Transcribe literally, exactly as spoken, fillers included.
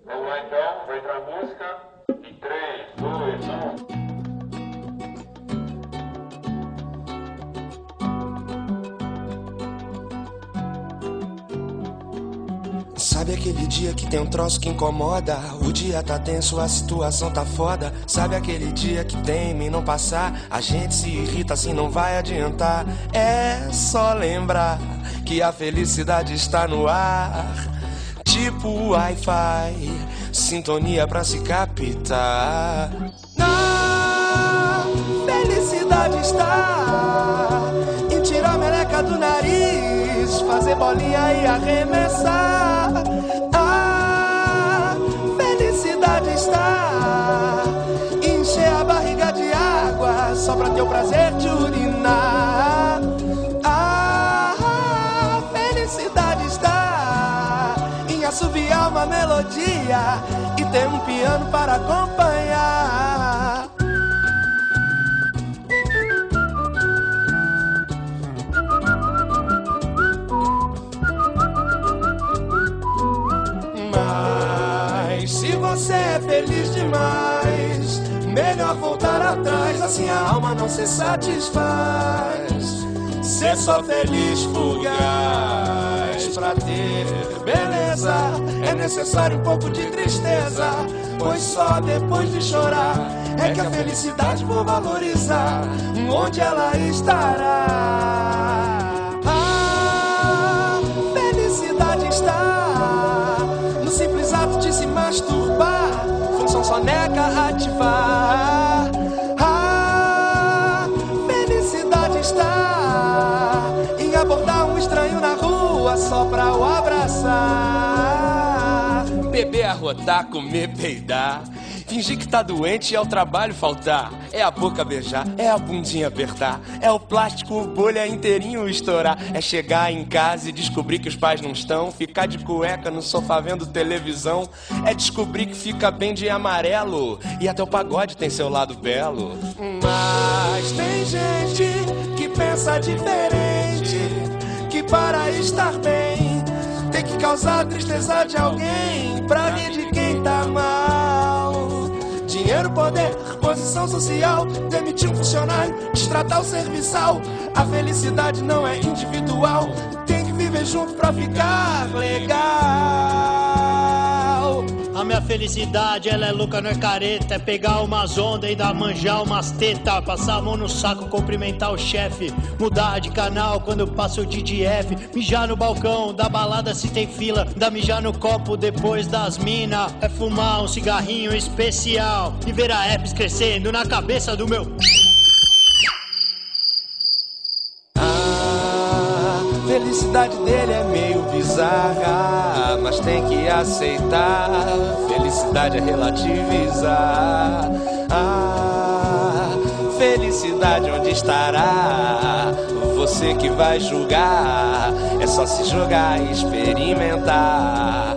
Vamos lá então, vai entrar a música. Em três, dois, um. Sabe aquele dia que tem um troço que incomoda? O dia tá tenso, a situação tá foda. Sabe aquele dia que teme em não passar? A gente se irrita assim, não vai adiantar. É só lembrar que a felicidade está no ar. Tipo Wi-Fi, sintonia pra se captar. Na felicidade está em tirar a meleca do nariz, fazer bolinha e arremessar. A felicidade está em encher a barriga de água só pra ter o prazer de urinar. A felicidade está em assoviar uma melodia e ter um piano para acompanhar. Se você é feliz demais, melhor voltar atrás, assim a alma não se satisfaz. Ser só feliz fugaz, pra ter beleza é necessário um pouco de tristeza, pois só depois de chorar é que a felicidade vou valorizar. Onde ela estará? A felicidade está no simples ato de se masturbar, função soneca ativar. A felicidade está em abordar um estranho na rua só pra o abraçar. Beber, arrotar, comer, peidar, fingir que tá doente e ao trabalho faltar. É a boca beijar, é a bundinha apertar, é o plástico bolha inteirinho estourar. É chegar em casa e descobrir que os pais não estão, ficar de cueca no sofá vendo televisão. É descobrir que fica bem de amarelo e até o pagode tem seu lado belo. Mas tem gente que pensa diferente, que para estar bem tem que causar tristeza de alguém pra rir de quem tá mal. Dinheiro, poder, posição social, demitir um funcionário, destratar o serviçal. A felicidade não é individual, tem que viver junto pra ficar legal. A minha felicidade, ela é louca, não é careta. É pegar umas ondas e dar manjar umas tetas, passar a mão no saco, cumprimentar o chefe, mudar de canal quando eu passo o D D F, mijar no balcão da balada se tem fila, dar mijar no copo depois das mina. É fumar um cigarrinho especial e ver a herpes crescendo na cabeça do meu... Felicidade dele é meio bizarra, mas tem que aceitar. Felicidade é relativizar. Ah, felicidade onde estará? Você que vai julgar. É só se jogar e experimentar.